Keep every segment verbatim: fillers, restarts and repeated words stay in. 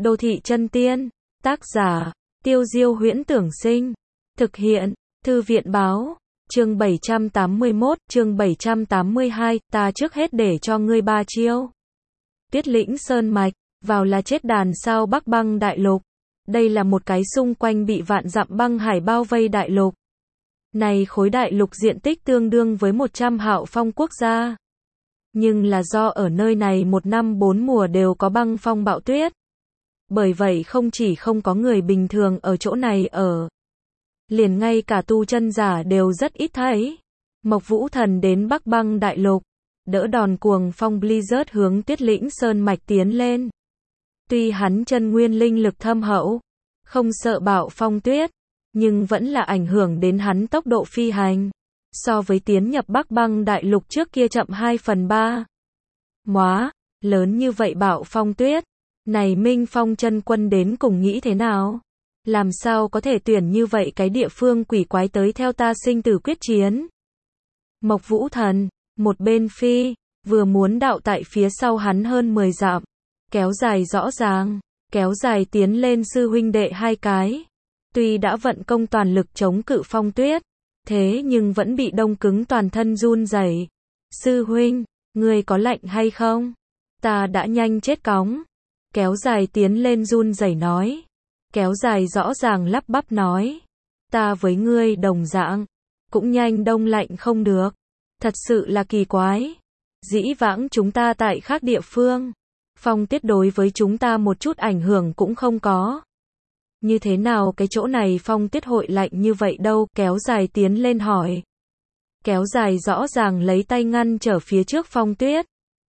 Đô thị chân tiên. Tác giả, Tiêu Diêu Huyễn Tưởng Sinh. Thực hiện, Thư viện Báo. Chương bảy trăm tám mươi mốt, chương bảy trăm tám mươi hai, ta trước hết để cho ngươi ba chiêu. Tuyết Lĩnh Sơn Mạch, vào là chết đàn sao Bắc Băng Đại Lục. Đây là một cái xung quanh bị vạn dặm băng hải bao vây đại lục. Này khối đại lục diện tích tương đương với một trăm hạo phong quốc gia. Nhưng là do ở nơi này một năm bốn mùa đều có băng phong bão tuyết. Bởi vậy không chỉ không có người bình thường ở chỗ này ở. Liền ngay cả tu chân giả đều rất ít thấy. Mộc Vũ Thần đến Bắc Băng Đại Lục, đỡ đòn cuồng phong Blizzard hướng Tuyết Lĩnh Sơn Mạch tiến lên. Tuy hắn chân nguyên linh lực thâm hậu, không sợ bạo phong tuyết, nhưng vẫn là ảnh hưởng đến hắn tốc độ phi hành. So với tiến nhập Bắc Băng Đại Lục trước kia chậm hai phần ba. Móa, lớn như vậy bạo phong tuyết. Này Minh Phong chân quân đến cùng nghĩ thế nào? Làm sao có thể tuyển như vậy cái địa phương quỷ quái tới theo ta sinh tử quyết chiến? Mộc Vũ Thần, một bên phi, vừa muốn đạo tại phía sau hắn hơn mười dặm, kéo dài rõ ràng, kéo dài tiến lên sư huynh đệ hai cái. Tuy đã vận công toàn lực chống cự phong tuyết, thế nhưng vẫn bị đông cứng toàn thân run rẩy. Sư huynh, ngươi có lạnh hay không? Ta đã nhanh chết cóng. Kéo dài tiến lên run rẩy nói. Kéo dài rõ ràng lắp bắp nói. Ta với ngươi đồng dạng, cũng nhanh đông lạnh không được. Thật sự là kỳ quái. Dĩ vãng chúng ta tại khác địa phương, phong tuyết đối với chúng ta một chút ảnh hưởng cũng không có. Như thế nào cái chỗ này phong tuyết hội lạnh như vậy đâu? Kéo dài tiến lên hỏi. Kéo dài rõ ràng lấy tay ngăn trở phía trước phong tuyết.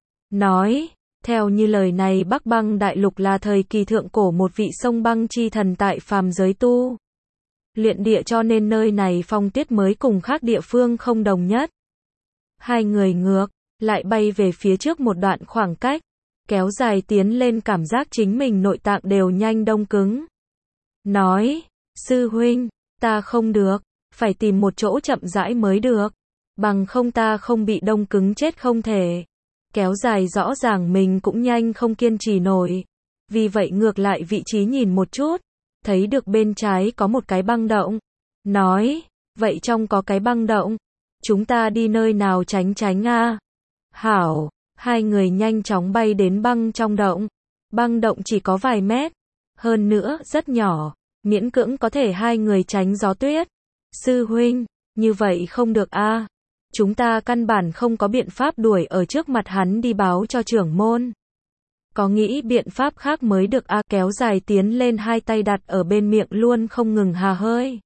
Nói, theo như lời này Bắc Băng Đại Lục là thời kỳ thượng cổ một vị sông băng chi thần tại phàm giới tu luyện địa, cho nên nơi này phong tuyết mới cùng khác địa phương không đồng nhất. Hai người ngược lại bay về phía trước một đoạn khoảng cách. Kéo dài tiến lên cảm giác chính mình nội tạng đều nhanh đông cứng. Nói, sư huynh, ta không được, phải tìm một chỗ chậm rãi mới được. Bằng không ta không bị đông cứng chết không thể. Kéo dài rõ ràng mình cũng nhanh không kiên trì nổi. Vì vậy ngược lại vị trí nhìn một chút. Thấy được bên trái có một cái băng động. Nói, vậy trong có cái băng động. Chúng ta đi nơi nào tránh tránh a? Hảo, hai người nhanh chóng bay đến băng trong động. Băng động chỉ có vài mét. Hơn nữa, rất nhỏ. Miễn cưỡng có thể hai người tránh gió tuyết. Sư huynh, như vậy không được a. Chúng ta căn bản không có biện pháp đuổi ở trước mặt hắn đi báo cho trưởng môn. Có nghĩ biện pháp khác mới được a. Kéo dài tiến lên hai tay đặt ở bên miệng luôn không ngừng hà hơi.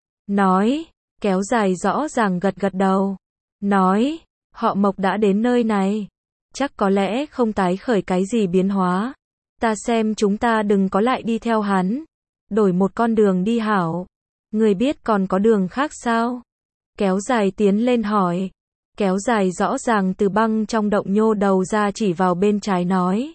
Nói, kéo dài rõ ràng gật gật đầu. Nói, họ Mộc đã đến nơi này. Chắc có lẽ không tái khởi cái gì biến hóa. Ta xem chúng ta đừng có lại đi theo hắn. Đổi một con đường đi hảo. Người biết còn có đường khác sao? Kéo dài tiến lên hỏi. Kéo dài rõ ràng từ băng trong động nhô đầu ra chỉ vào bên trái nói.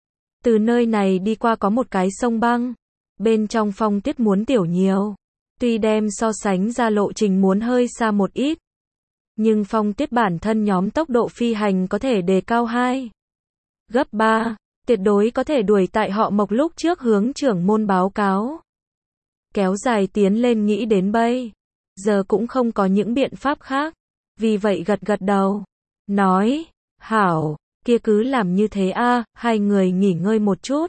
Từ nơi này đi qua có một cái sông băng. Bên trong phong tuyết muốn tiểu nhiều. Tuy đem so sánh ra lộ trình muốn hơi xa một ít. Nhưng phong tuyết bản thân nhóm tốc độ phi hành có thể đề cao hai gấp ba. Tuyệt đối có thể đuổi tại họ Mộc lúc trước hướng trưởng môn báo cáo. Kéo dài tiến lên nghĩ đến bây giờ cũng không có những biện pháp khác. Vì vậy gật gật đầu. Nói, hảo, kia cứ làm như thế a. Hai người nghỉ ngơi một chút.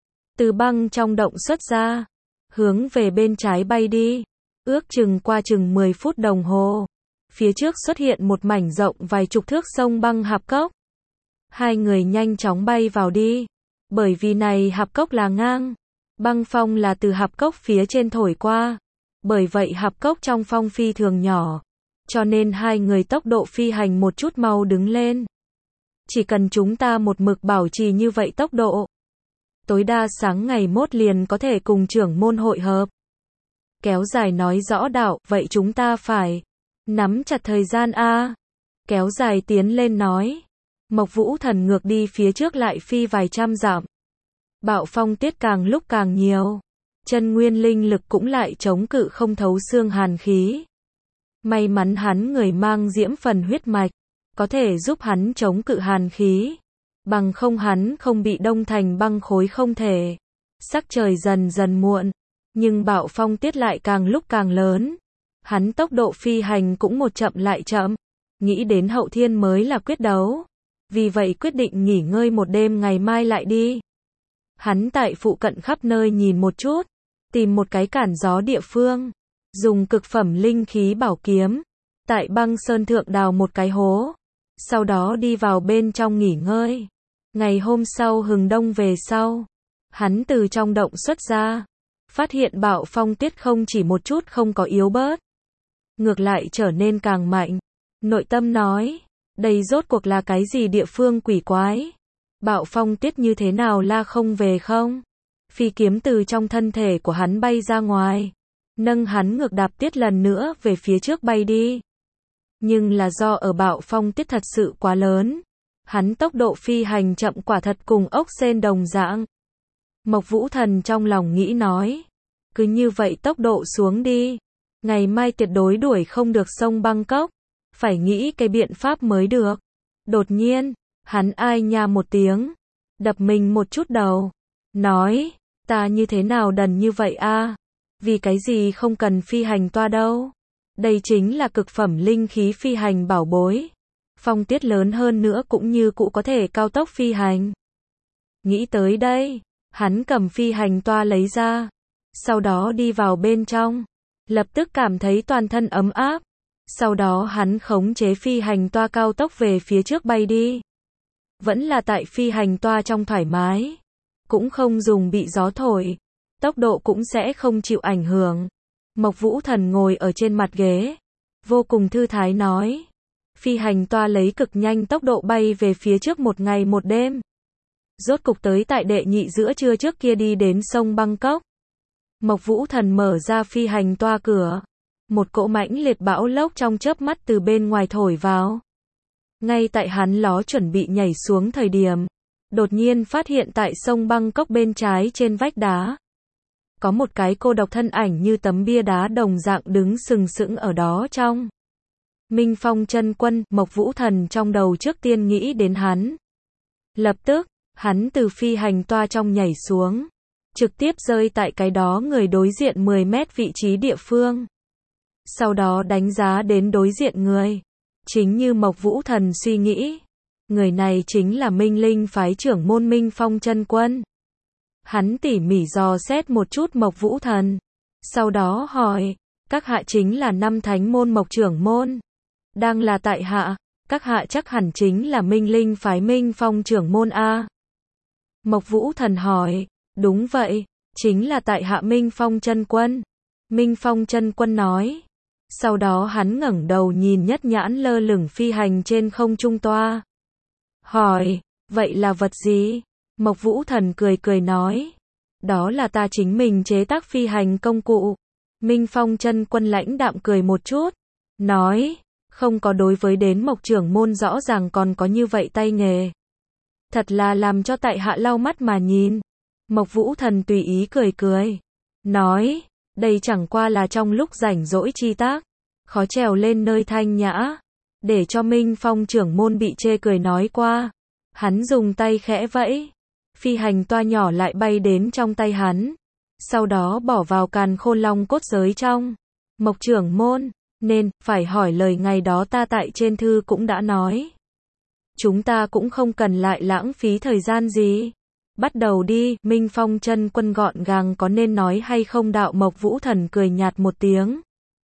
Từ băng trong động xuất ra. Hướng về bên trái bay đi. Ước chừng qua chừng mười phút đồng hồ. Phía trước xuất hiện một mảnh rộng vài chục thước sông băng hạp cốc. Hai người nhanh chóng bay vào đi. Bởi vì này hạp cốc là ngang. Băng phong là từ hạp cốc phía trên thổi qua. Bởi vậy hạp cốc trong phong phi thường nhỏ. Cho nên hai người tốc độ phi hành một chút mau đứng lên. Chỉ cần chúng ta một mực bảo trì như vậy tốc độ. Tối đa sáng ngày mốt liền có thể cùng trưởng môn hội hợp. Kéo dài nói rõ đạo, vậy chúng ta phải nắm chặt thời gian a. Kéo dài tiến lên nói. Mộc Vũ Thần ngược đi phía trước lại phi vài trăm dặm. Bạo phong tuyết càng lúc càng nhiều. Chân nguyên linh lực cũng lại chống cự không thấu xương hàn khí. May mắn hắn người mang diễm phần huyết mạch, có thể giúp hắn chống cự hàn khí. Bằng không hắn không bị đông thành băng khối không thể. Sắc trời dần dần muộn, nhưng bạo phong tiết lại càng lúc càng lớn. Hắn tốc độ phi hành cũng một chậm lại chậm, nghĩ đến hậu thiên mới là quyết đấu. Vì vậy quyết định nghỉ ngơi một đêm ngày mai lại đi. Hắn tại phụ cận khắp nơi nhìn một chút, tìm một cái cản gió địa phương, dùng cực phẩm linh khí bảo kiếm, tại băng sơn thượng đào một cái hố, sau đó đi vào bên trong nghỉ ngơi. Ngày hôm sau hừng đông về sau, hắn từ trong động xuất ra, phát hiện bạo phong tiết không chỉ một chút không có yếu bớt, ngược lại trở nên càng mạnh. Nội tâm nói, đây rốt cuộc là cái gì địa phương quỷ quái? Bạo phong tiết như thế nào la không về không? Phi kiếm từ trong thân thể của hắn bay ra ngoài, nâng hắn ngược đạp tiết lần nữa về phía trước bay đi. Nhưng là do ở bạo phong tiết thật sự quá lớn, hắn tốc độ phi hành chậm quả thật cùng ốc sên đồng dạng. Mộc Vũ Thần trong lòng nghĩ nói, cứ như vậy tốc độ xuống đi, ngày mai tuyệt đối đuổi không được sông băng cốc, phải nghĩ cái biện pháp mới được. Đột nhiên, hắn ai nha một tiếng, đập mình một chút đầu, nói, ta như thế nào đần như vậy a? Vì cái gì không cần phi hành toa đâu? Đây chính là cực phẩm linh khí phi hành bảo bối. Phong tiết lớn hơn nữa cũng như cũ có thể cao tốc phi hành. Nghĩ tới đây, hắn cầm phi hành toa lấy ra, sau đó đi vào bên trong, lập tức cảm thấy toàn thân ấm áp. Sau đó hắn khống chế phi hành toa cao tốc về phía trước bay đi. Vẫn là tại phi hành toa trong thoải mái, cũng không dùng bị gió thổi, tốc độ cũng sẽ không chịu ảnh hưởng. Mộc Vũ Thần ngồi ở trên mặt ghế, vô cùng thư thái nói, phi hành toa lấy cực nhanh tốc độ bay về phía trước một ngày một đêm. Rốt cục tới tại đệ nhị giữa trưa trước kia đi đến sông băng cốc. Mộc Vũ Thần mở ra phi hành toa cửa, một cỗ mãnh liệt bão lốc trong chớp mắt từ bên ngoài thổi vào. Ngay tại hắn ló chuẩn bị nhảy xuống thời điểm, đột nhiên phát hiện tại sông băng cốc bên trái trên vách đá, có một cái cô độc thân ảnh như tấm bia đá đồng dạng đứng sừng sững ở đó trong. Minh Phong Chân Quân. Mộc Vũ Thần trong đầu trước tiên nghĩ đến hắn. Lập tức, hắn từ phi hành toa trong nhảy xuống, trực tiếp rơi tại cái đó người đối diện mười mét vị trí địa phương. Sau đó đánh giá đến đối diện người. Chính như Mộc Vũ Thần suy nghĩ, người này chính là Minh Linh phái trưởng môn Minh Phong Chân Quân. Hắn tỉ mỉ dò xét một chút Mộc Vũ Thần, sau đó hỏi, các hạ chính là năm thánh môn Mộc trưởng môn? Đang là tại hạ, các hạ chắc hẳn chính là Minh Linh phái Minh Phong trưởng môn a? Mộc Vũ Thần hỏi, đúng vậy, chính là tại hạ Minh Phong Chân Quân. Minh Phong Chân Quân nói. Sau đó hắn ngẩng đầu nhìn nhất nhãn lơ lửng phi hành trên không trung toa. Hỏi, vậy là vật gì? Mộc Vũ Thần cười cười nói, đó là ta chính mình chế tác phi hành công cụ. Minh Phong Chân Quân lãnh đạm cười một chút, nói, không có, đối với đến Mộc trưởng môn rõ ràng còn có như vậy tay nghề. Thật là làm cho tại hạ lau mắt mà nhìn. Mộc Vũ Thần tùy ý cười cười, nói, đây chẳng qua là trong lúc rảnh rỗi chi tác, khó trèo lên nơi thanh nhã, để cho Minh Phong trưởng môn bị chê cười nói qua. Hắn dùng tay khẽ vẫy, phi hành toa nhỏ lại bay đến trong tay hắn, sau đó bỏ vào càn khôn long cốt giới trong. Mộc trưởng môn, nên, phải hỏi lời ngày đó ta tại trên thư cũng đã nói. Chúng ta cũng không cần lại lãng phí thời gian gì. Bắt đầu đi. Minh Phong Chân Quân gọn gàng có nên nói hay không đạo. Mộc Vũ Thần cười nhạt một tiếng,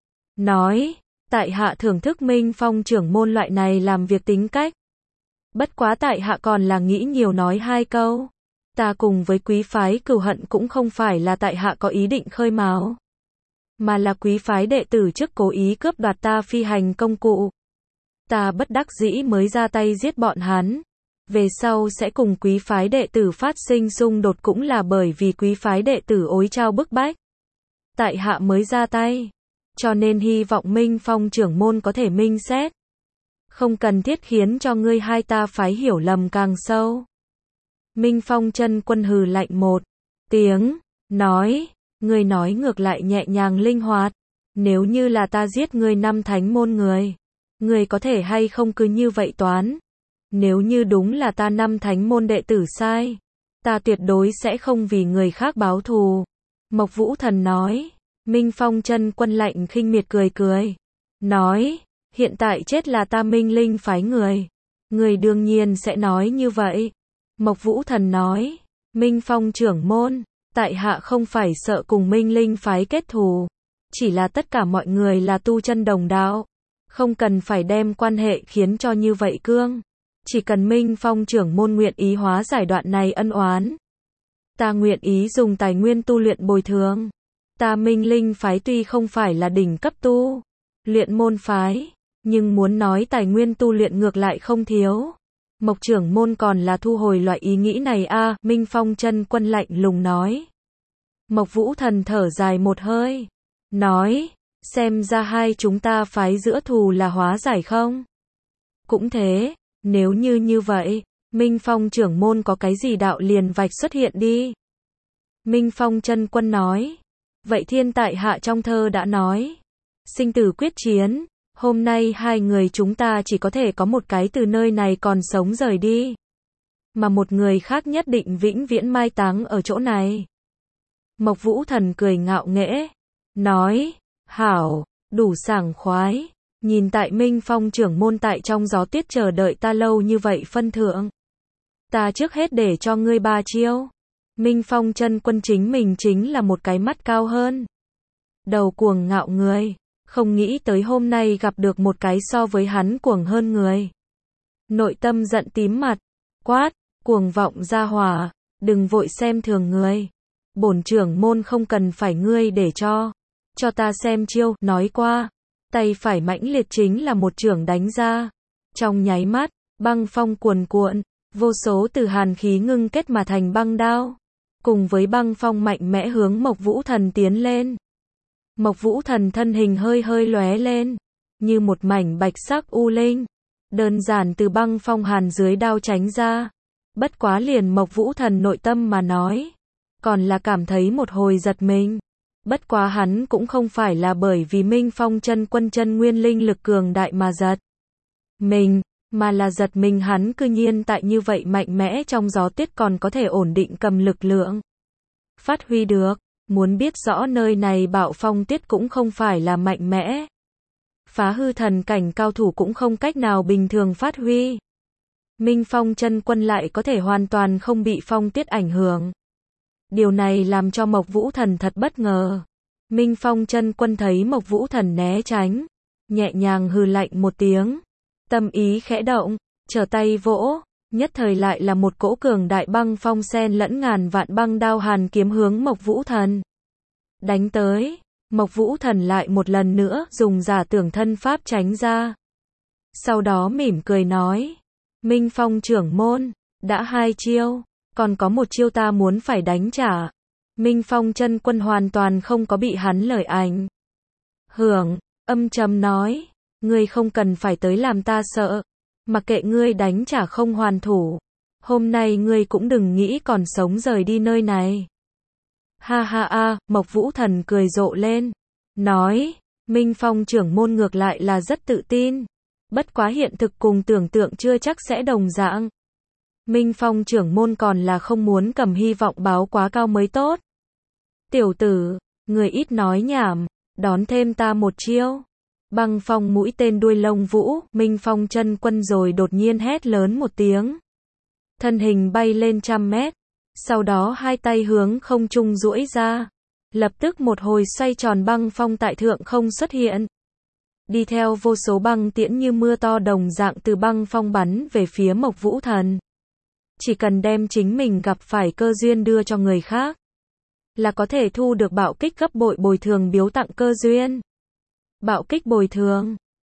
nói, tại hạ thưởng thức Minh Phong trưởng môn loại này làm việc tính cách. Bất quá tại hạ còn là nghĩ nhiều nói hai câu. Ta cùng với quý phái cừu hận cũng không phải là tại hạ có ý định khơi mào, mà là quý phái đệ tử trước cố ý cướp đoạt ta phi hành công cụ. Ta bất đắc dĩ mới ra tay giết bọn hắn. Về sau sẽ cùng quý phái đệ tử phát sinh xung đột cũng là bởi vì quý phái đệ tử ối trao bức bách, tại hạ mới ra tay. Cho nên hy vọng Minh Phong trưởng môn có thể minh xét, không cần thiết khiến cho ngươi hai ta phái hiểu lầm càng sâu. Minh Phong Chân Quân hừ lạnh một tiếng, nói, ngươi nói ngược lại nhẹ nhàng linh hoạt. Nếu như là ta giết ngươi năm thánh môn người, ngươi có thể hay không cứ như vậy toán? Nếu như đúng là ta năm thánh môn đệ tử sai, Ta tuyệt đối sẽ không vì người khác báo thù. Mộc Vũ Thần nói. Minh Phong Chân Quân lạnh khinh miệt cười cười. Nói, hiện tại chết là ta Minh Linh phái người. Người đương nhiên sẽ nói như vậy. Mộc Vũ Thần nói. Minh Phong trưởng môn, tại hạ không phải sợ cùng Minh Linh phái kết thù. Chỉ là tất cả mọi người là tu chân đồng đạo. Không cần phải đem quan hệ khiến cho như vậy cương. Chỉ cần Minh Phong trưởng môn nguyện ý hóa giải đoạn này ân oán. Ta nguyện ý dùng tài nguyên tu luyện bồi thường. Ta Minh Linh phái tuy không phải là đỉnh cấp tu luyện môn phái, nhưng muốn nói tài nguyên tu luyện ngược lại không thiếu. Mộc trưởng môn còn là thu hồi loại ý nghĩ này a, à, Minh Phong Chân Quân lạnh lùng nói. Mộc Vũ Thần thở dài một hơi, nói, xem ra hai chúng ta phái giữa thù là hóa giải không? Cũng thế, nếu như như vậy, Minh Phong trưởng môn có cái gì đạo liền vạch xuất hiện đi. Minh Phong Chân Quân nói, vậy thiên tại hạ trong thơ đã nói, sinh tử quyết chiến, hôm nay hai người chúng ta chỉ có thể có một cái từ nơi này còn sống rời đi. Mà một người khác nhất định vĩnh viễn mai táng ở chỗ này. Mộc Vũ Thần cười ngạo nghễ, nói, hảo, đủ sảng khoái, nhìn tại Minh Phong trưởng môn tại trong gió tuyết chờ đợi ta lâu như vậy phân thượng. Ta trước hết để cho ngươi ba chiêu. Minh Phong Chân Quân chính mình chính là một cái mắt cao hơn. Đầu cuồng ngạo người, không nghĩ tới hôm nay gặp được một cái so với hắn cuồng hơn người. Nội tâm giận tím mặt, quát, cuồng vọng ra hỏa, đừng vội xem thường người. Bổn trưởng môn không cần phải ngươi để cho, cho ta xem chiêu, nói qua, tay phải mãnh liệt chính là một chưởng đánh ra. Trong nháy mắt, băng phong cuồn cuộn, vô số từ hàn khí ngưng kết mà thành băng đao, cùng với băng phong mạnh mẽ hướng Mộc Vũ Thần tiến lên. Mộc Vũ Thần thân hình hơi hơi lóe lên, như một mảnh bạch sắc u linh, đơn giản từ băng phong hàn dưới đao tránh ra. Bất quá liền Mộc Vũ Thần nội tâm mà nói, còn là cảm thấy một hồi giật mình. Bất quá hắn cũng không phải là bởi vì Minh Phong Chân Quân chân nguyên linh lực cường đại mà giật mình, mà là giật mình hắn cư nhiên tại như vậy mạnh mẽ trong gió tuyết còn có thể ổn định cầm lực lượng phát huy được. Muốn biết rõ nơi này bạo phong tuyết cũng không phải là mạnh mẽ. Phá hư thần cảnh cao thủ cũng không cách nào bình thường phát huy. Minh Phong Chân Quân lại có thể hoàn toàn không bị phong tuyết ảnh hưởng. Điều này làm cho Mộc Vũ Thần thật bất ngờ. Minh Phong Chân Quân thấy Mộc Vũ Thần né tránh, nhẹ nhàng hừ lạnh một tiếng. Tâm ý khẽ động, trở tay vỗ, nhất thời lại là một cỗ cường đại băng phong xen lẫn ngàn vạn băng đao hàn kiếm hướng Mộc Vũ Thần đánh tới. Mộc Vũ Thần lại một lần nữa dùng giả tưởng thân pháp tránh ra. Sau đó mỉm cười nói, Minh Phong trưởng môn, đã hai chiêu, còn có một chiêu ta muốn phải đánh trả. Minh Phong Chân Quân hoàn toàn không có bị hắn lời ảnh hưởng, âm trầm nói, ngươi không cần phải tới làm ta sợ. Mặc kệ ngươi đánh trả không hoàn thủ, hôm nay ngươi cũng đừng nghĩ còn sống rời đi nơi này. Ha ha a, Mộc Vũ Thần cười rộ lên, nói, Minh Phong trưởng môn ngược lại là rất tự tin. Bất quá hiện thực cùng tưởng tượng chưa chắc sẽ đồng dạng. Minh Phong trưởng môn còn là không muốn cầm hy vọng báo quá cao mới tốt. Tiểu tử, người ít nói nhảm, đón thêm ta một chiêu. Băng phong mũi tên đuôi lông vũ, Minh Phong Chân Quân rồi đột nhiên hét lớn một tiếng. Thân hình bay lên trăm mét, sau đó hai tay hướng không trung duỗi ra. Lập tức một hồi xoay tròn băng phong tại thượng không xuất hiện. Đi theo vô số băng tiễn như mưa to đồng dạng từ băng phong bắn về phía Mộc Vũ Thần. Chỉ cần đem chính mình gặp phải cơ duyên đưa cho người khác, là có thể thu được bạo kích gấp bội bồi thường biếu tặng cơ duyên. Bạo kích bồi thường.